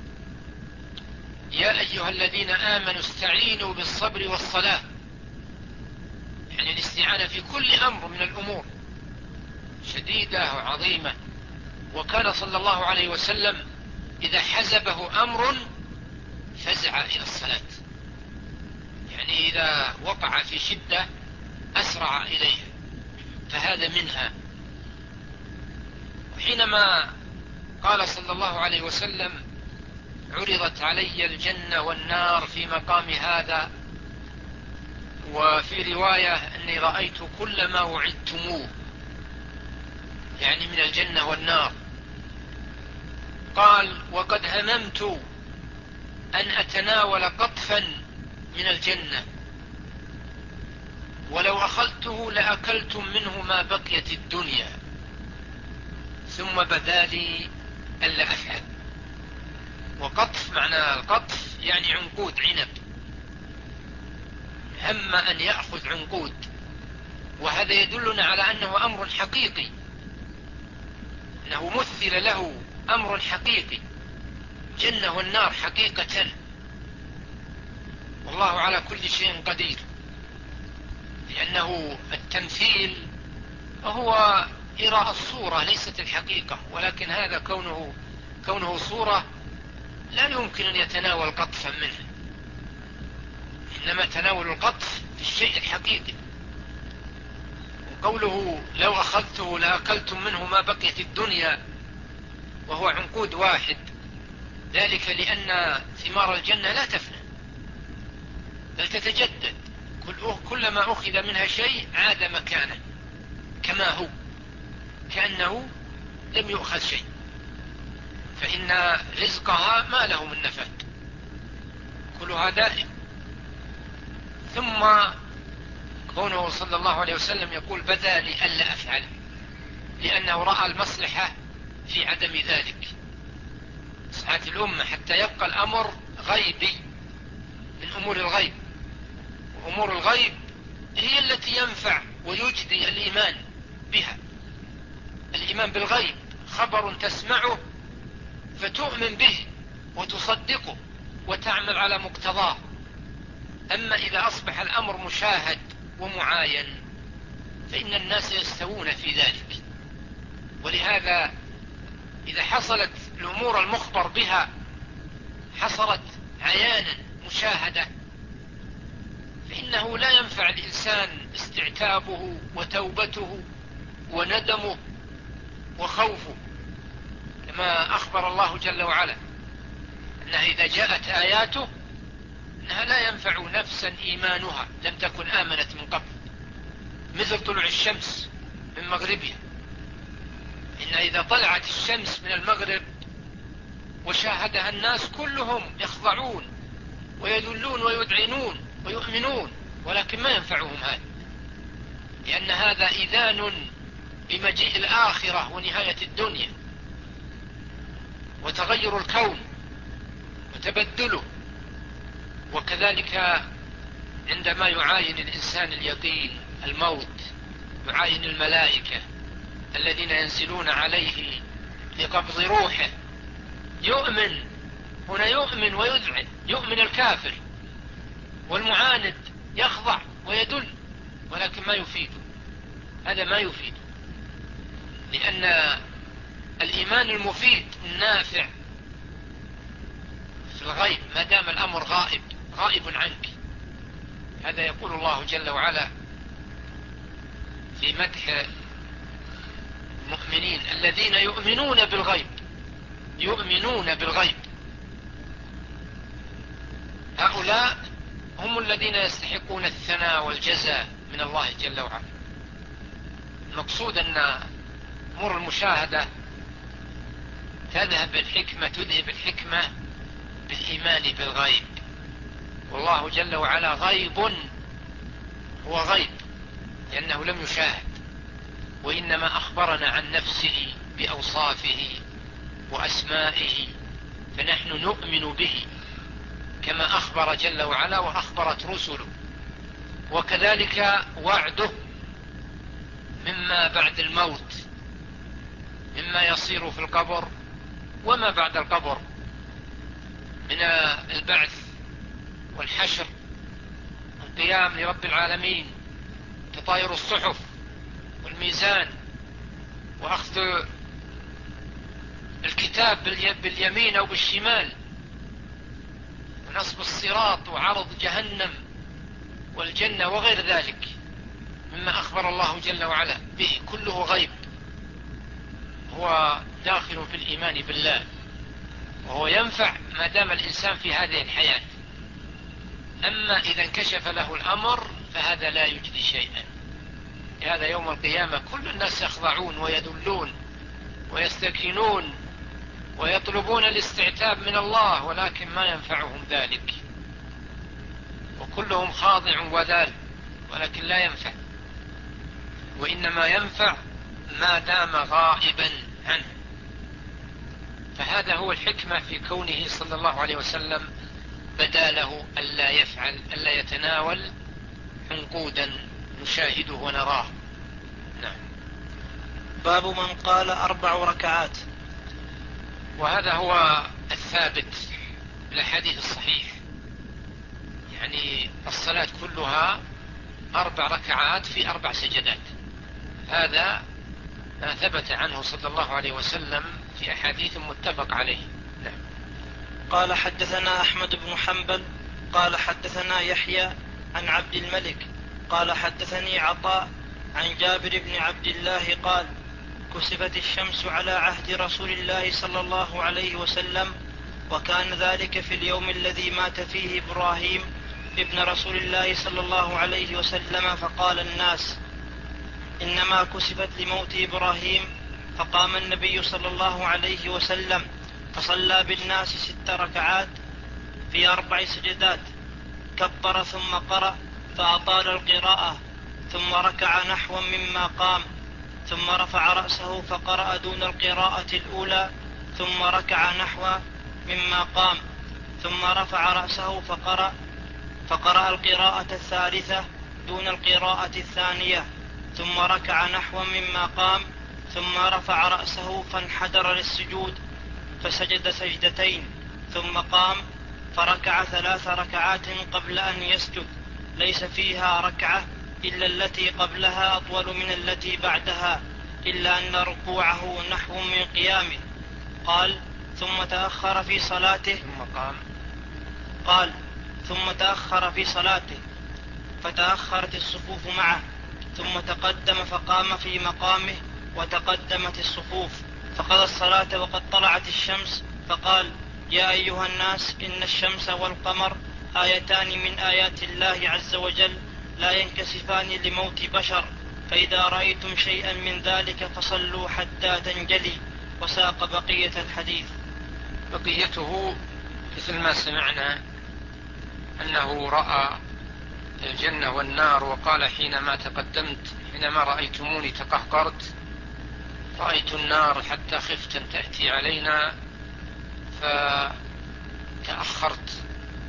يا أيها الذين آمنوا استعينوا بالصبر والصلاة. يعني الاستعانة في كل أمر من الأمور شديدة وعظيمة. وكان صلى الله عليه وسلم إذا حزبه أمر فزع إلى الصلاة، يعني إذا وقع في شدة أسرع إليها، فهذا منها. وحينما قال صلى الله عليه وسلم: عرضت علي الجنة والنار في مقام هذا، وفي رواية أني رأيت كل ما وعدتموه، يعني من الجنة والنار. قال: وقد هممت أن أتناول قطفا من الجنة، ولو أخذته لأكلتم منه ما بقيت الدنيا، ثم بدا لي ألا أفعل. وقطف، معنى القطف يعني عنقود عنب، هم أن يأخذ عنقود، وهذا يدلنا على أنه أمر حقيقي، أنه مثل له أمر حقيقي، جنة والنار حقيقة، والله على كل شيء قدير. لأنه التمثيل هو إراء الصورة ليست الحقيقة، ولكن هذا كونه كونه صورة لا يمكن أن يتناول قطفا منه، إنما تناول القطف في الشيء الحقيقي. وقوله لو أخذته لأكلتم منه ما بقيت الدنيا، وهو عنقود واحد، ذلك لأن ثمار الجنة لا تفنى بل تتجدد، كلما أخذ منها شيء عاد مكانه كما هو، كأنه لم يؤخذ شيء، فإن رزقها ما له من نفاد، كلها دائم. ثم كونه صلى الله عليه وسلم يقول: بدا لي ألا أفعل، لأنه رأى المصلحة في عدم ذلك، مصلحة الأمة، حتى يبقى الأمر غيبي من أمور الغيب. وأمور الغيب هي التي ينفع ويجدي الإيمان بها. الإيمان بالغيب خبر تسمعه فتؤمن به وتصدقه وتعمل على مقتضاه. أما إذا أصبح الأمر مشاهد ومعاين فإن الناس يستوون في ذلك. ولهذا إذا حصلت الأمور المخبر بها حصلت عيانا مشاهدة، فإنه لا ينفع الإنسان استعتابه وتوبته وندمه وخوفه، كما أخبر الله جل وعلا أنها إذا جاءت آياته أنها لا ينفع نفسا إيمانها لم تكن آمنت من قبل، مثل طلوع الشمس من مغربها. إن إذا طلعت الشمس من المغرب وشاهدها الناس كلهم يخضعون ويذلون ويدعنون ويؤمنون، ولكن ما ينفعهم هذا، لأن هذا إذان بمجيء الآخرة ونهاية الدنيا وتغير الكون وتبدله. وكذلك عندما يعاين الإنسان اليقين الموت، يعاين الملائكة الذين ينزلون عليه لقبض روحه، يؤمن هنا، يؤمن ويذعن، يؤمن الكافر والمعاند يخضع ويدل، ولكن ما يفيد، هذا ما يفيد، لأن الإيمان المفيد النافع في الغيب ما دام الأمر غائب غائب عنك. هذا يقول الله جل وعلا في مدح المؤمنين الذين يؤمنون بالغيب، يؤمنون بالغيب، هؤلاء هم الذين يستحقون الثناء والجزاء من الله جل وعلا. المقصود أن أمور المشاهدة تذهب الحكمة تذهب الحكمة بالإيمان بالغيب، والله جل وعلا غيب، هو غيب لأنه لم يشاهد، وإنما أخبرنا عن نفسه بأوصافه وأسمائه، فنحن نؤمن به كما أخبر جل وعلا وأخبرت رسله. وكذلك وعده مما بعد الموت، مما يصير في القبر وما بعد القبر من البعث والحشر، القيام لرب العالمين، تطاير الصحف والميزان، وأخذ الكتاب باليمين أو بالشمال، ونصب الصراط وعرض جهنم والجنة وغير ذلك مما أخبر الله جل وعلا به، كله غيب، هو داخل في الإيمان بالله، وهو ينفع ما دام الإنسان في هذه الحياة. أما إذا انكشف له الأمر فهذا لا يجدي شيئا. هذا يوم القيامة كل الناس يخضعون ويذلون ويستكينون ويطلبون الاستعتاب من الله، ولكن ما ينفعهم ذلك، وكلهم خاضع وذال، ولكن لا ينفع، وإنما ينفع ما دام غائبا عنه. فهذا هو الحكمة في كونه صلى الله عليه وسلم بدا له ألا يفعل ألا يتناول عنقودا نشاهده ونراه. نعم. باب من قال أربع ركعات. وهذا هو الثابت في الحديث الصحيح، يعني الصلاة كلها أربع ركعات في أربع سجدات، هذا ما ثبت عنه صلى الله عليه وسلم في أحاديث متفق عليه. نعم. قال حدثنا أحمد بن حنبل قال حدثنا يحيى عن عبد الملك قال حدثني عطاء عن جابر بن عبد الله قال كسفت الشمس على عهد رسول الله صلى الله عليه وسلم، وكان ذلك في اليوم الذي مات فيه إبراهيم ابن رسول الله صلى الله عليه وسلم، فقال الناس إنما كسفت لموت إبراهيم، فقام النبي صلى الله عليه وسلم فصلى بالناس ست ركعات في أربع سجدات، كبر ثم قرأ فأطال القراءة، ثم ركع نحوا مما قام، ثم رفع رأسه فقرأ دون القراءة الأولى، ثم ركع نحو مما قام، ثم رفع رأسه فقرأ فقرأ القراءة الثالثة دون القراءة الثانية، ثم ركع نحو مما قام، ثم رفع رأسه فانحدر للسجود فسجد سجدتين، ثم قام فركع ثلاث ركعات قبل أن يسجد، ليس فيها ركعة إلا التي قبلها أطول من التي بعدها، إلا أن ركوعه نحو من قيامه. قال ثم تأخر في صلاته ثم قام قال ثم تأخر في صلاته فتأخرت الصفوف معه، ثم تقدم فقام في مقامه وتقدمت الصفوف، فقضى الصلاة وقد طلعت الشمس، فقال يا أيها الناس إن الشمس والقمر آيتان من آيات الله عز وجل لا ينكسفان لموت بشر، فإذا رأيتم شيئا من ذلك فصلوا حتى تنجلي. وساق بقية الحديث. بقيته مثل ما سمعنا أنه رأى الجنة والنار، وقال حينما تقدمت حينما رأيتموني تقهقرت رأيت النار حتى خفت أن تأتي علينا فتأخرت.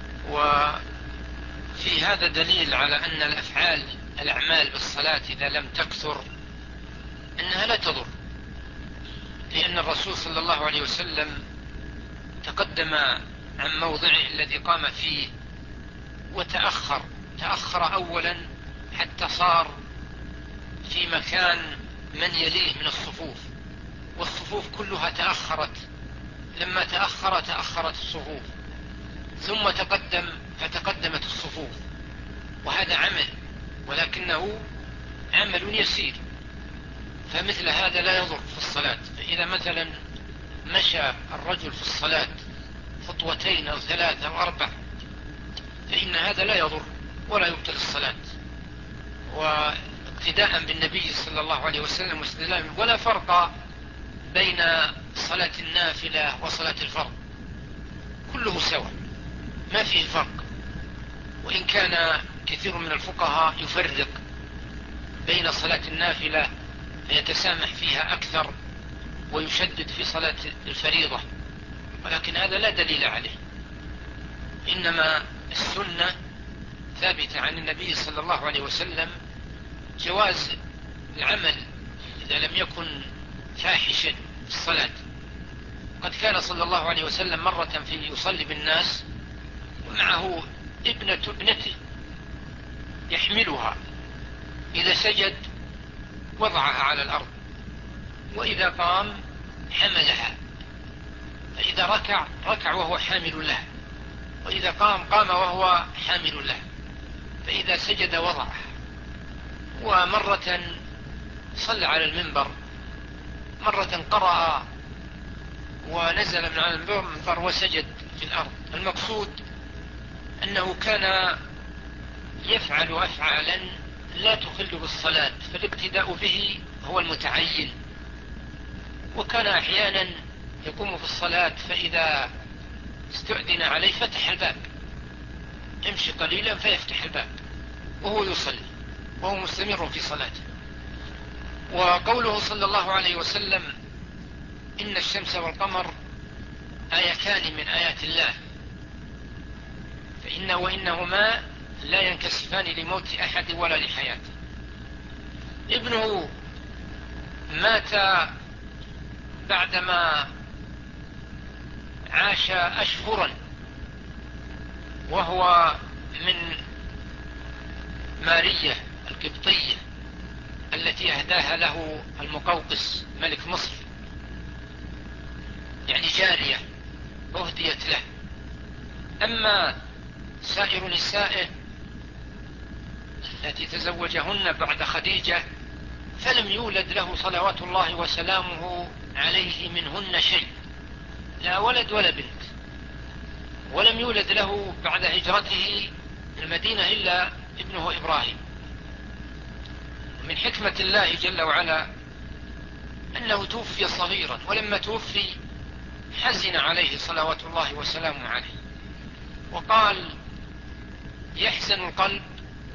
وفي هذا دليل على أن الأفعال الأعمال بالصلاة إذا لم تكثر أنها لا تضر، لأن الرسول صلى الله عليه وسلم تقدم عن موضعه الذي قام فيه وتأخر تأخر أولا حتى صار في مكان من يليه من الصفوف، والصفوف كلها تأخرت، لما تأخر تأخرت الصفوف، ثم تقدم فتقدمت الصفوف، وهذا عمل ولكنه عمل يسير، فمثل هذا لا يضر في الصلاة. فإذا مثلا مشى الرجل في الصلاة خطوتين أو ثلاثة أو أربع فإن هذا لا يضر ولا يبطل الصلاة، واقتداء بالنبي صلى الله عليه وسلم واستدلالا، ولا فرق بين صلاة النافلة وصلاة الفرض، كله سواء ما فيه فرق، وإن كان كثير من الفقهاء يفرق بين صلاة النافلة فيتسامح فيها أكثر ويشدد في صلاة الفريضة، ولكن هذا لا دليل عليه، إنما السنة ثابتة عن النبي صلى الله عليه وسلم جواز العمل إذا لم يكن فاحشا في الصلاة. قد كان صلى الله عليه وسلم مرة في يصلي بالناس ومعه ابنة ابنته يحملها، إذا سجد وضعها على الأرض، وإذا قام حملها، فإذا ركع ركع وهو حامل لها، وإذا قام قام وهو حامل لها، فإذا سجد وضعه. ومرة صلى على المنبر، مرة قرأ ونزل من على المنبر وسجد في الأرض. المقصود أنه كان يفعل أفعالا لا تخل بالصلاة، فالابتداء به هو المتعين. وكان أحيانا يقوم في الصلاة فإذا استؤذن عليه فتح الباب، يمشي قليلا فيفتح الباب وهو يصلي وهو مستمر في صلاته. وقوله صلى الله عليه وسلم إن الشمس والقمر آيتان من آيات الله، فإن وإنهما لا ينكسفان لموت أحد ولا لحياته. ابنه مات بعدما عاش أشهرا، وهو من مارية القبطية التي أهداها له المقوقس ملك مصر، يعني جارية أهديت له. أما سائر نسائه التي تزوجهن بعد خديجة فلم يولد له صلوات الله وسلامه عليه منهن شيء، لا ولد ولا بنت. ولم يولد له بعد هجرته المدينة إلا ابنه إبراهيم. من حكمة الله جل وعلا أنه توفي صغيرا، ولما توفي حزن عليه صلوات الله وسلامه عليه، وقال يحزن القلب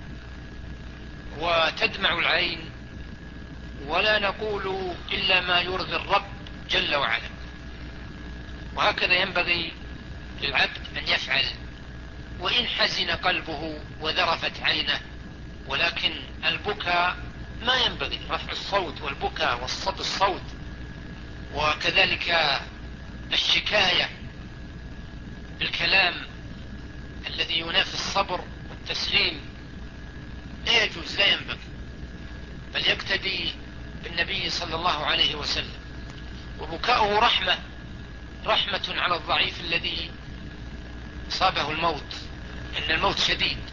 وتدمع العين ولا نقول إلا ما يرضي الرب جل وعلا. وهكذا ينبغي للعبد أن يفعل، وإن حزن قلبه وذرفت عينه، ولكن البكاء ما ينبغي، رفع الصوت والبكاء والصب الصوت، وكذلك الشكاية بالكلام الذي ينافي الصبر والتسليم لا يجوز، لا ينبغي، بل يقتدي بالنبي صلى الله عليه وسلم. وبكاؤه رحمة، رحمة على الضعيف الذي صابه الموت، إن الموت شديد،